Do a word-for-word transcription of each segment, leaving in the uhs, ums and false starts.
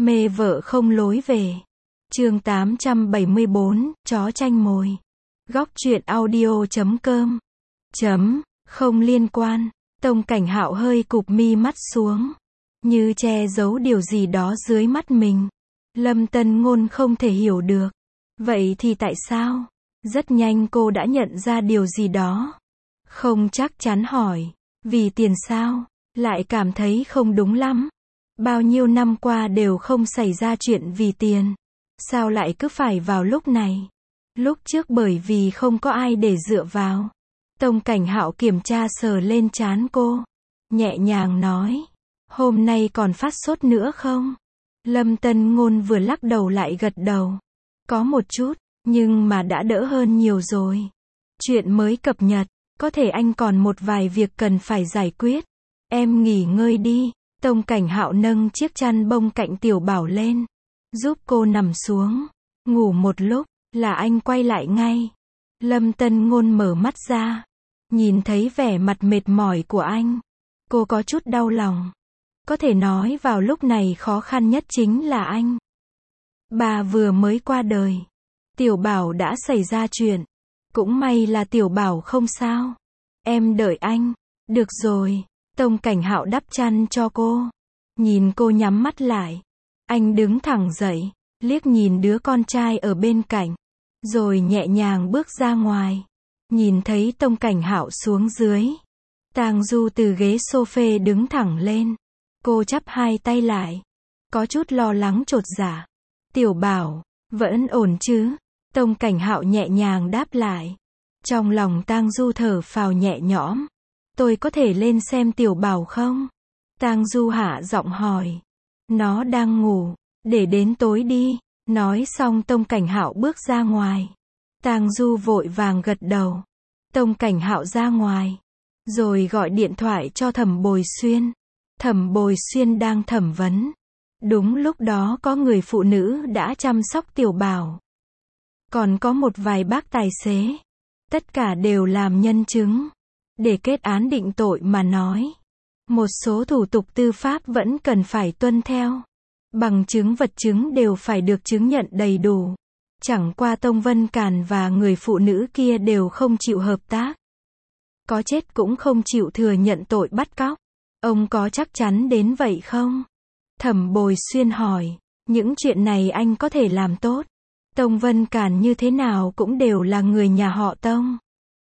Mê vợ không lối về. Chương tám trăm bảy mươi bốn, chó tranh mồi. Góc truyện audio chấm com. Chấm, không liên quan. Tông Cảnh Hạo hơi cụp mi mắt xuống, như che giấu điều gì đó dưới mắt mình. Lâm Tân Ngôn không thể hiểu được. Vậy thì tại sao? Rất nhanh cô đã nhận ra điều gì đó. Không chắc chắn hỏi, vì tiền sao? Lại cảm thấy không đúng lắm. Bao nhiêu năm qua đều không xảy ra chuyện vì tiền. Sao lại cứ phải vào lúc này? Lúc trước bởi vì không có ai để dựa vào. Tông Cảnh Hạo kiểm tra sờ lên trán cô, nhẹ nhàng nói, hôm nay còn phát sốt nữa không? Lâm Tân Ngôn vừa lắc đầu lại gật đầu. Có một chút, nhưng mà đã đỡ hơn nhiều rồi. Chuyện mới cập nhật, có thể anh còn một vài việc cần phải giải quyết. Em nghỉ ngơi đi. Tông Cảnh Hạo nâng chiếc chăn bông cạnh Tiểu Bảo lên, giúp cô nằm xuống, ngủ một lúc, là anh quay lại ngay. Lâm Tân Ngôn mở mắt ra, nhìn thấy vẻ mặt mệt mỏi của anh. Cô có chút đau lòng. Có thể nói vào lúc này khó khăn nhất chính là anh. Bà vừa mới qua đời. Tiểu Bảo đã xảy ra chuyện. Cũng may là Tiểu Bảo không sao. Em đợi anh. Được rồi. Tông Cảnh Hạo đắp chăn cho cô. Nhìn cô nhắm mắt lại. Anh đứng thẳng dậy, liếc nhìn đứa con trai ở bên cạnh, rồi nhẹ nhàng bước ra ngoài. Nhìn thấy Tông Cảnh Hạo xuống dưới, Tang Du từ ghế sofa đứng thẳng lên. Cô chắp hai tay lại, có chút lo lắng chột dạ. Tiểu Bảo, vẫn ổn chứ? Tông Cảnh Hạo nhẹ nhàng đáp lại. Trong lòng Tang Du thở phào nhẹ nhõm. Tôi có thể lên xem Tiểu Bảo không? Tang Du hạ giọng hỏi. Nó đang ngủ, để đến tối đi. Nói xong Tông Cảnh Hạo bước ra ngoài. Tang Du vội vàng gật đầu. Tông Cảnh Hạo ra ngoài, rồi gọi điện thoại cho Thẩm Bồi Xuyên. Thẩm Bồi Xuyên đang thẩm vấn. Đúng lúc đó có người phụ nữ đã chăm sóc Tiểu Bảo. Còn có một vài bác tài xế. Tất cả đều làm nhân chứng. Để kết án định tội mà nói, một số thủ tục tư pháp vẫn cần phải tuân theo. Bằng chứng vật chứng đều phải được chứng nhận đầy đủ. Chẳng qua Tông Vân Càn và người phụ nữ kia đều không chịu hợp tác. Có chết cũng không chịu thừa nhận tội bắt cóc. Ông có chắc chắn đến vậy không? Thẩm Bồi Xuyên hỏi. Những chuyện này anh có thể làm tốt. Tông Vân Càn như thế nào cũng đều là người nhà họ Tông.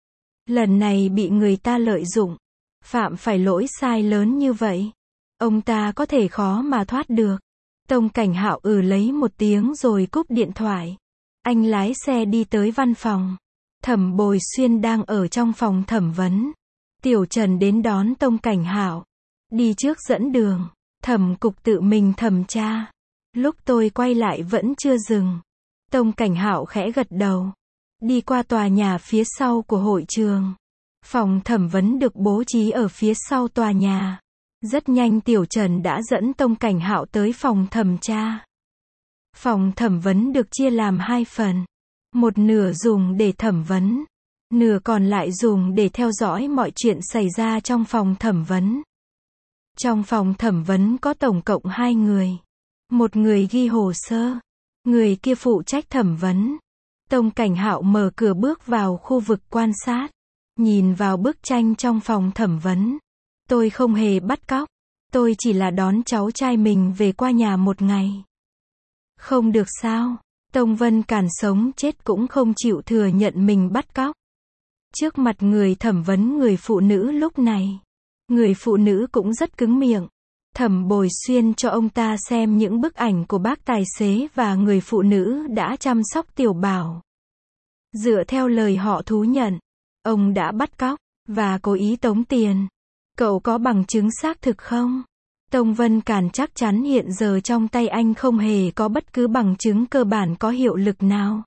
Lần này bị người ta lợi dụng, phạm phải lỗi sai lớn như vậy, ông ta có thể khó mà thoát được. Tông Cảnh Hạo ừ lấy một tiếng rồi cúp điện thoại. Anh lái xe đi tới văn phòng. Thẩm Bồi Xuyên đang ở trong phòng thẩm vấn. Tiểu Trần đến đón Tông Cảnh Hạo. Đi trước dẫn đường. Thẩm cục tự mình thẩm tra. Lúc tôi quay lại vẫn chưa dừng. Tông Cảnh Hạo khẽ gật đầu. Đi qua tòa nhà phía sau của hội trường. Phòng thẩm vấn được bố trí ở phía sau tòa nhà. Rất nhanh Tiểu Trần đã dẫn Tông Cảnh Hạo tới phòng thẩm tra. Phòng thẩm vấn được chia làm hai phần. Một nửa dùng để thẩm vấn, nửa còn lại dùng để theo dõi mọi chuyện xảy ra trong phòng thẩm vấn. Trong phòng thẩm vấn có tổng cộng hai người. Một người ghi hồ sơ, người kia phụ trách thẩm vấn. Tông Cảnh Hạo mở cửa bước vào khu vực quan sát, nhìn vào bức tranh trong phòng thẩm vấn. Tôi không hề bắt cóc, tôi chỉ là đón cháu trai mình về qua nhà một ngày. Không được sao? Tông Vân Càn sống chết cũng không chịu thừa nhận mình bắt cóc. Trước mặt người thẩm vấn người phụ nữ lúc này, người phụ nữ cũng rất cứng miệng. Thẩm Bồi Xuyên cho ông ta xem những bức ảnh của bác tài xế và người phụ nữ đã chăm sóc Tiểu Bảo. Dựa theo lời họ thú nhận, ông đã bắt cóc và cố ý tống tiền. Cậu có bằng chứng xác thực không? Tông Vân Càn chắc chắn hiện giờ trong tay anh không hề có bất cứ bằng chứng cơ bản có hiệu lực nào.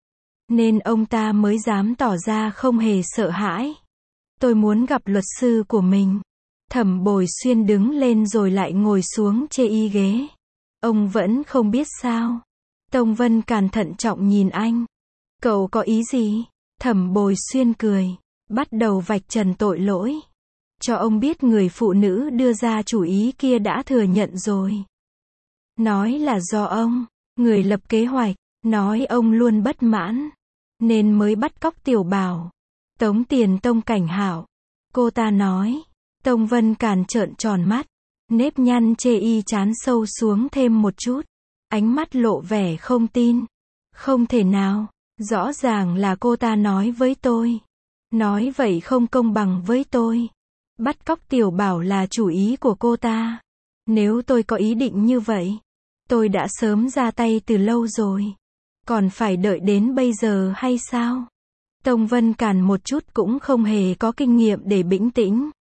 Nên ông ta mới dám tỏ ra không hề sợ hãi. Tôi muốn gặp luật sư của mình. Thẩm Bồi Xuyên đứng lên rồi lại ngồi xuống chê y ghế. Ông vẫn không biết sao? Tông Vân Càn thận trọng nhìn anh. Cậu có ý gì? Thẩm Bồi Xuyên cười, bắt đầu vạch trần tội lỗi. Cho ông biết người phụ nữ đưa ra chủ ý kia đã thừa nhận rồi. nói là do ông, người lập kế hoạch, nói ông luôn bất mãn, nên mới bắt cóc Tiểu Bảo, tống tiền Tông Cảnh Hạo. Cô ta nói. Tông Vân Càn trợn tròn mắt, nếp nhăn chê y chán sâu xuống thêm một chút, ánh mắt lộ vẻ không tin. Không thể nào, rõ ràng là cô ta nói với tôi. Nói vậy không công bằng với tôi. Bắt cóc Tiểu Bảo là chủ ý của cô ta. Nếu tôi có ý định như vậy, tôi đã sớm ra tay từ lâu rồi. Còn phải đợi đến bây giờ hay sao? Tông Vân Càn một chút cũng không hề có kinh nghiệm để bĩnh tĩnh.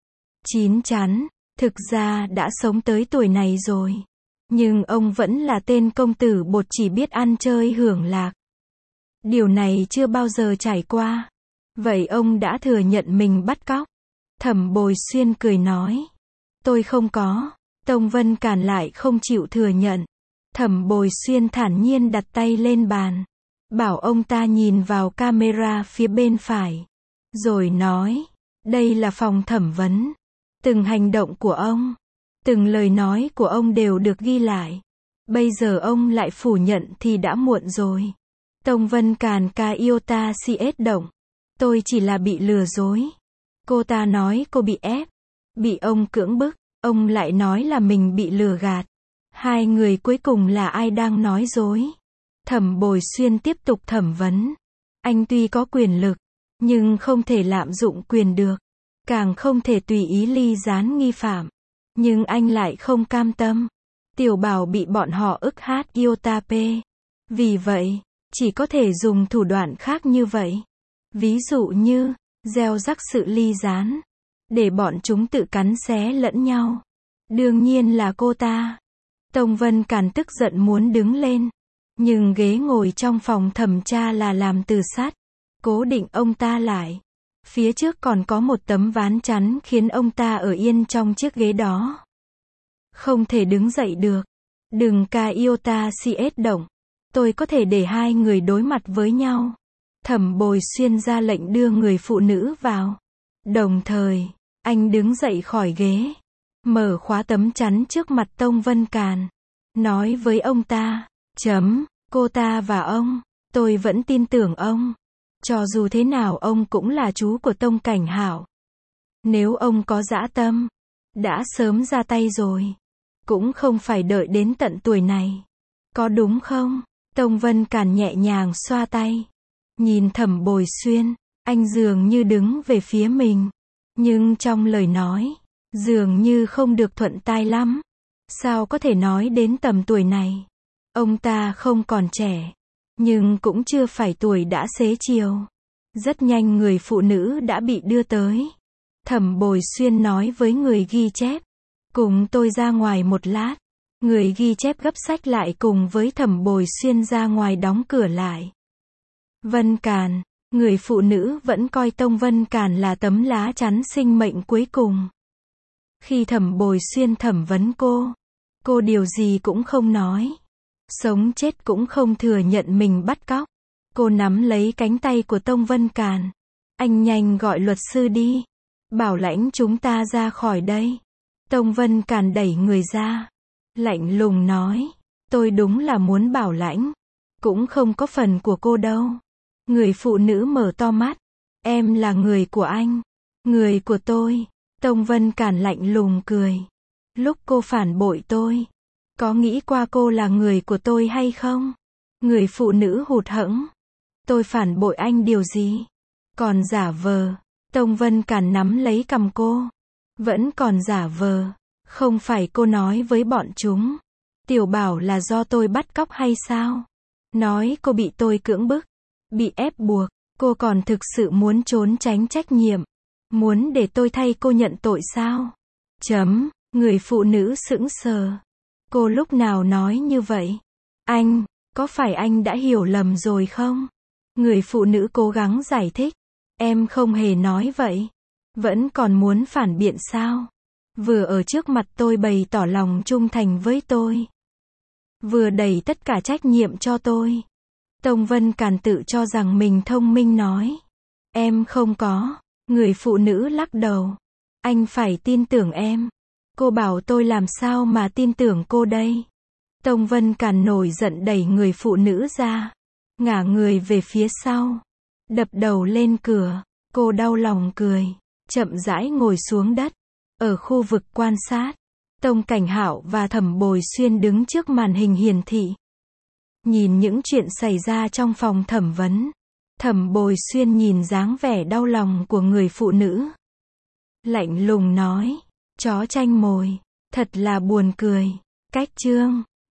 Chín chắn, thực ra đã sống tới tuổi này rồi. Nhưng ông vẫn là tên công tử bột chỉ biết ăn chơi hưởng lạc. Điều này chưa bao giờ trải qua. Vậy ông đã thừa nhận mình bắt cóc? Thẩm Bồi Xuyên cười nói. Tôi không có. Tông Vân Càn lại không chịu thừa nhận. Thẩm Bồi Xuyên thản nhiên đặt tay lên bàn, bảo ông ta nhìn vào camera phía bên phải. Rồi nói, đây là phòng thẩm vấn. Từng hành động của ông, từng lời nói của ông đều được ghi lại. Bây giờ ông lại phủ nhận thì đã muộn rồi. Tông Vân Càn ca iota cs động. Tôi chỉ là bị lừa dối. Cô ta nói cô bị ép, bị ông cưỡng bức. Ông lại nói là mình bị lừa gạt. Hai người cuối cùng là ai đang nói dối? Thẩm Bồi Xuyên tiếp tục thẩm vấn. Anh tuy có quyền lực, nhưng không thể lạm dụng quyền được. Càng không thể tùy ý ly gián nghi phạm. Nhưng anh lại không cam tâm. Tiểu Bảo bị bọn họ ức hát iota p. Vì vậy, chỉ có thể dùng thủ đoạn khác như vậy. Ví dụ như, gieo rắc sự ly gián. Để bọn chúng tự cắn xé lẫn nhau. Đương nhiên là cô ta. Tông Vân Càn tức giận muốn đứng lên. Nhưng ghế ngồi trong phòng thẩm tra là làm từ sắt. Cố định ông ta lại. Phía trước còn có một tấm ván chắn khiến ông ta ở yên trong chiếc ghế đó. Không thể đứng dậy được. Đừng ca iota cs động. Tôi có thể để hai người đối mặt với nhau. Thẩm Bồi Xuyên ra lệnh đưa người phụ nữ vào. Đồng thời, anh đứng dậy khỏi ghế. Mở khóa tấm chắn trước mặt Tông Vân Càn. Nói với ông ta. Chấm, cô ta và ông. Tôi vẫn tin tưởng ông. Cho dù thế nào ông cũng là chú của Tông Cảnh Hạo. Nếu ông có dã tâm, đã sớm ra tay rồi. Cũng không phải đợi đến tận tuổi này. Có đúng không? Tông Vân Càn nhẹ nhàng xoa tay. Nhìn Thẩm Bồi Xuyên, anh dường như đứng về phía mình. Nhưng trong lời nói, dường như không được thuận tai lắm. Sao có thể nói đến tầm tuổi này? Ông ta không còn trẻ, nhưng cũng chưa phải tuổi đã xế chiều. Rất nhanh người phụ nữ đã bị đưa tới. Thẩm Bồi Xuyên nói với người ghi chép. Cùng tôi ra ngoài một lát. Người ghi chép gấp sách lại cùng với Thẩm Bồi Xuyên ra ngoài đóng cửa lại. Vân Càn, người phụ nữ vẫn coi Tông Vân Càn là tấm lá chắn sinh mệnh cuối cùng. Khi Thẩm Bồi Xuyên thẩm vấn cô, cô điều gì cũng không nói. Sống chết cũng không thừa nhận mình bắt cóc. Cô nắm lấy cánh tay của Tông Vân Càn. Anh nhanh gọi luật sư đi. Bảo lãnh chúng ta ra khỏi đây. Tông Vân Càn đẩy người ra. Lạnh lùng nói. Tôi đúng là muốn bảo lãnh. Cũng không có phần của cô đâu. Người phụ nữ mở to mắt. Em là người của anh. Người của tôi. Tông Vân Càn lạnh lùng cười. Lúc cô phản bội tôi, có nghĩ qua cô là người của tôi hay không? Người phụ nữ hụt hẫng. Tôi phản bội anh điều gì? Còn giả vờ. Tông Vân Càn nắm lấy cằm cô. Vẫn còn giả vờ. Không phải cô nói với bọn chúng. Tiểu Bảo là do tôi bắt cóc hay sao? Nói cô bị tôi cưỡng bức. Bị ép buộc. Cô còn thực sự muốn trốn tránh trách nhiệm. Muốn để tôi thay cô nhận tội sao? Chấm. Người phụ nữ sững sờ. Cô lúc nào nói như vậy? Anh, có phải anh đã hiểu lầm rồi không? Người phụ nữ cố gắng giải thích. Em không hề nói vậy. Vẫn còn muốn phản biện sao? Vừa ở trước mặt tôi bày tỏ lòng trung thành với tôi. Vừa đẩy tất cả trách nhiệm cho tôi. Tông Vân Càn tự cho rằng mình thông minh nói. Em không có. Người phụ nữ lắc đầu. Anh phải tin tưởng em. Cô bảo tôi làm sao mà tin tưởng cô đây? Tông Vân Càn nổi giận đẩy người phụ nữ ra, ngả người về phía sau, đập đầu lên cửa. Cô đau lòng cười, chậm rãi ngồi xuống đất. Ở khu vực quan sát, Tông Cảnh Hạo và Thẩm Bồi Xuyên đứng trước màn hình hiển thị. Nhìn những chuyện xảy ra trong phòng thẩm vấn, Thẩm Bồi Xuyên nhìn dáng vẻ đau lòng của người phụ nữ. Lạnh lùng nói, chó tranh mồi, thật là buồn cười. Cách chương